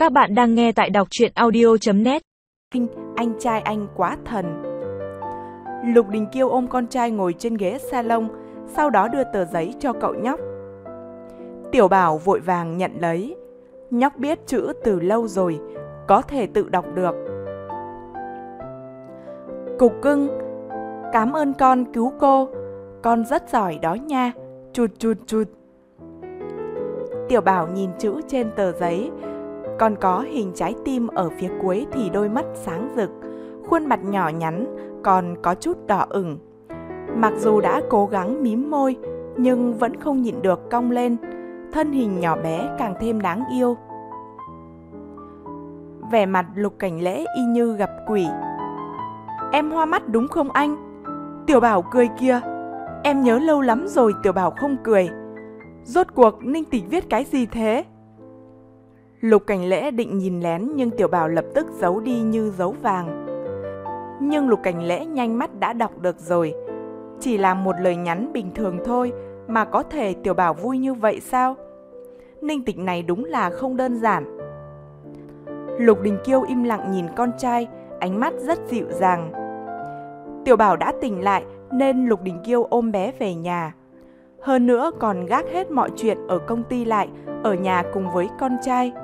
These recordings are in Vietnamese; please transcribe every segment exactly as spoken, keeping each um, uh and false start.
Các bạn đang nghe tại đọc truyện audio chấm net. Anh, anh trai anh quá thần. Lục Đình Kiêu ôm con trai ngồi trên ghế salon, sau đó đưa tờ giấy cho cậu nhóc. Tiểu Bảo vội vàng nhận lấy. Nhóc biết chữ từ lâu rồi, có thể tự đọc được. Cục cưng, cảm ơn con cứu cô, con rất giỏi đó nha, chụt chụt chụt. Tiểu Bảo nhìn chữ trên tờ giấy, còn có hình trái tim ở phía cuối thì đôi mắt sáng rực, khuôn mặt nhỏ nhắn còn có chút đỏ ửng. Mặc dù đã cố gắng mím môi, nhưng vẫn không nhịn được cong lên, thân hình nhỏ bé càng thêm đáng yêu. Vẻ mặt Lục Cảnh Lễ y như gặp quỷ. Em hoa mắt đúng không anh? Tiểu Bảo cười kia. Em nhớ lâu lắm rồi Tiểu Bảo không cười. Rốt cuộc Ninh Tịch viết cái gì thế? Lục Cảnh Lễ định nhìn lén nhưng Tiểu Bảo lập tức giấu đi như giấu vàng. Nhưng Lục Cảnh Lễ nhanh mắt đã đọc được rồi. Chỉ là một lời nhắn bình thường thôi mà có thể Tiểu Bảo vui như vậy sao? Ninh Tịch này đúng là không đơn giản. Lục Đình Kiêu im lặng nhìn con trai, ánh mắt rất dịu dàng. Tiểu Bảo đã tỉnh lại nên Lục Đình Kiêu ôm bé về nhà. Hơn nữa còn gác hết mọi chuyện ở công ty lại, ở nhà cùng với con trai.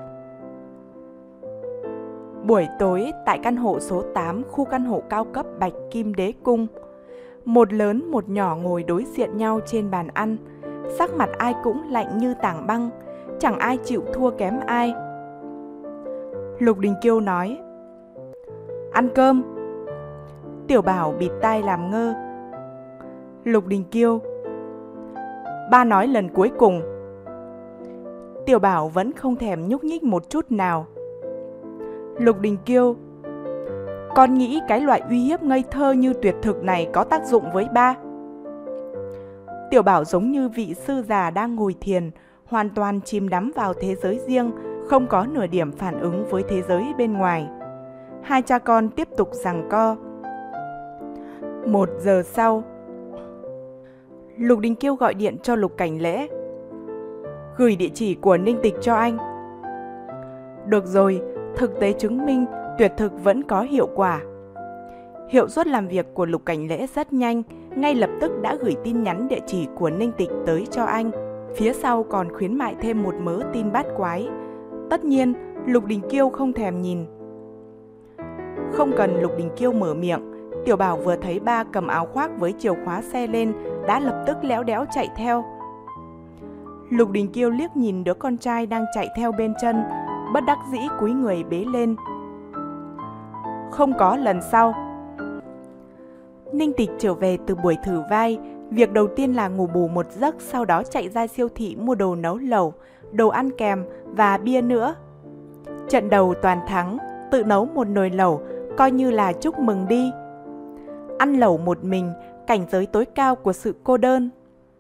Buổi tối tại căn hộ số tám, khu căn hộ cao cấp Bạch Kim Đế Cung. Một lớn một nhỏ ngồi đối diện nhau trên bàn ăn. Sắc mặt ai cũng lạnh như tảng băng, chẳng ai chịu thua kém ai. Lục Đình Kiêu nói: Ăn cơm. Tiểu Bảo bịt tai làm ngơ. Lục Đình Kiêu: Ba nói lần cuối cùng. Tiểu Bảo vẫn không thèm nhúc nhích một chút nào. Lục Đình Kiêu: Con nghĩ cái loại uy hiếp ngây thơ như tuyệt thực này có tác dụng với ba? Tiểu Bảo giống như vị sư già đang ngồi thiền, hoàn toàn chìm đắm vào thế giới riêng, không có nửa điểm phản ứng với thế giới bên ngoài. Hai cha con tiếp tục giằng co. Một giờ sau, Lục Đình Kiêu gọi điện cho Lục Cảnh Lễ. Gửi địa chỉ của Ninh Tịch cho anh. Được rồi, thực tế chứng minh tuyệt thực vẫn có hiệu quả. Hiệu suất làm việc của Lục Cảnh Lễ rất nhanh, ngay lập tức đã gửi tin nhắn địa chỉ của Ninh Tịch tới cho anh. Phía sau còn khuyến mại thêm một mớ tin bát quái. Tất nhiên, Lục Đình Kiêu không thèm nhìn. Không cần Lục Đình Kiêu mở miệng, Tiểu Bảo vừa thấy ba cầm áo khoác với chìa khóa xe lên, đã lập tức léo đéo chạy theo. Lục Đình Kiêu liếc nhìn đứa con trai đang chạy theo bên chân, bất đắc dĩ cúi người bế lên. Không có lần sau. Ninh Tịch trở về từ buổi thử vai, việc đầu tiên là ngủ bù một giấc, sau đó chạy ra siêu thị mua đồ nấu lẩu, đồ ăn kèm và bia nữa. Trận đầu toàn thắng, tự nấu một nồi lẩu, coi như là chúc mừng đi. Ăn lẩu một mình, cảnh giới tối cao của sự cô đơn.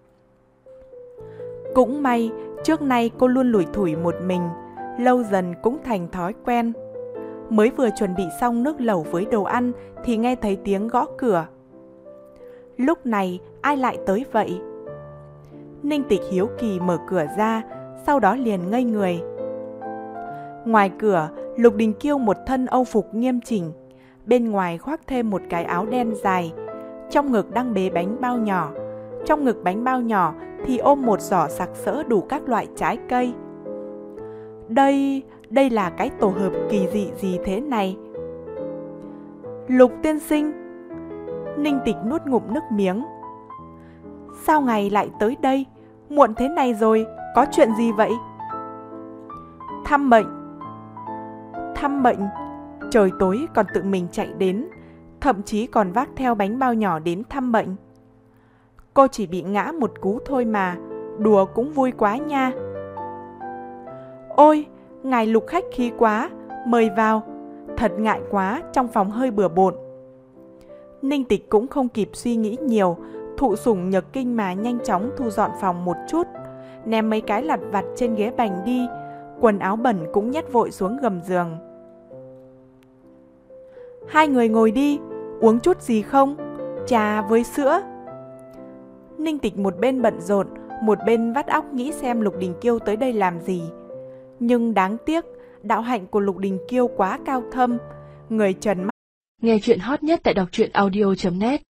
Cũng may, trước nay cô luôn lủi thủi một mình, lâu dần cũng thành thói quen. Mới vừa chuẩn bị xong nước lẩu với đồ ăn thì nghe thấy tiếng gõ cửa. Lúc này ai lại tới vậy? Ninh Tịch hiếu kỳ mở cửa ra, sau đó liền ngây người. Ngoài cửa, Lục Đình Kiêu một thân âu phục nghiêm chỉnh, bên ngoài khoác thêm một cái áo đen dài, trong ngực đang bế bánh bao nhỏ. Trong ngực bánh bao nhỏ thì ôm một giỏ sặc sỡ đủ các loại trái cây. Đây, đây là cái tổ hợp kỳ dị gì thế này? Lục tiên sinh. Ninh Tịch nuốt ngụm nước miếng. Sao ngài lại tới đây? Muộn thế này rồi, có chuyện gì vậy? Thăm bệnh. Thăm bệnh? Trời tối còn tự mình chạy đến, thậm chí còn vác theo bánh bao nhỏ đến thăm bệnh. Cô chỉ bị ngã một cú thôi mà, đùa cũng vui quá nha. Ôi, ngài Lục khách khí quá, mời vào. Thật ngại quá, trong phòng hơi bừa bộn. Ninh Tịch cũng không kịp suy nghĩ nhiều, thụ sủng nhược kinh mà nhanh chóng thu dọn phòng một chút, ném mấy cái lặt vặt trên ghế bành đi, quần áo bẩn cũng nhét vội xuống gầm giường. Hai người ngồi đi, uống chút gì không? Trà với sữa. Ninh Tịch một bên bận rộn, một bên vắt óc nghĩ xem Lục Đình Kiêu tới đây làm gì. Nhưng đáng tiếc, đạo hạnh của Lục Đình Kiêu quá cao thâm, người trần mắt. Nghe chuyện hot nhất tại đọc truyện audio chấm net